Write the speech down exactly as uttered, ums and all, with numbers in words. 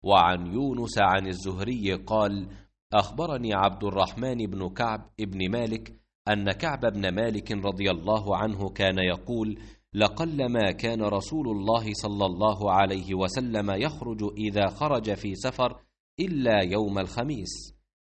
وعن يونس عن الزهري قال: أخبرني عبد الرحمن بن كعب ابن مالك أن كعب بن مالك رضي الله عنه كان يقول: لقلما كان رسول الله صلى الله عليه وسلم يخرج إذا خرج في سفر إلا يوم الخميس،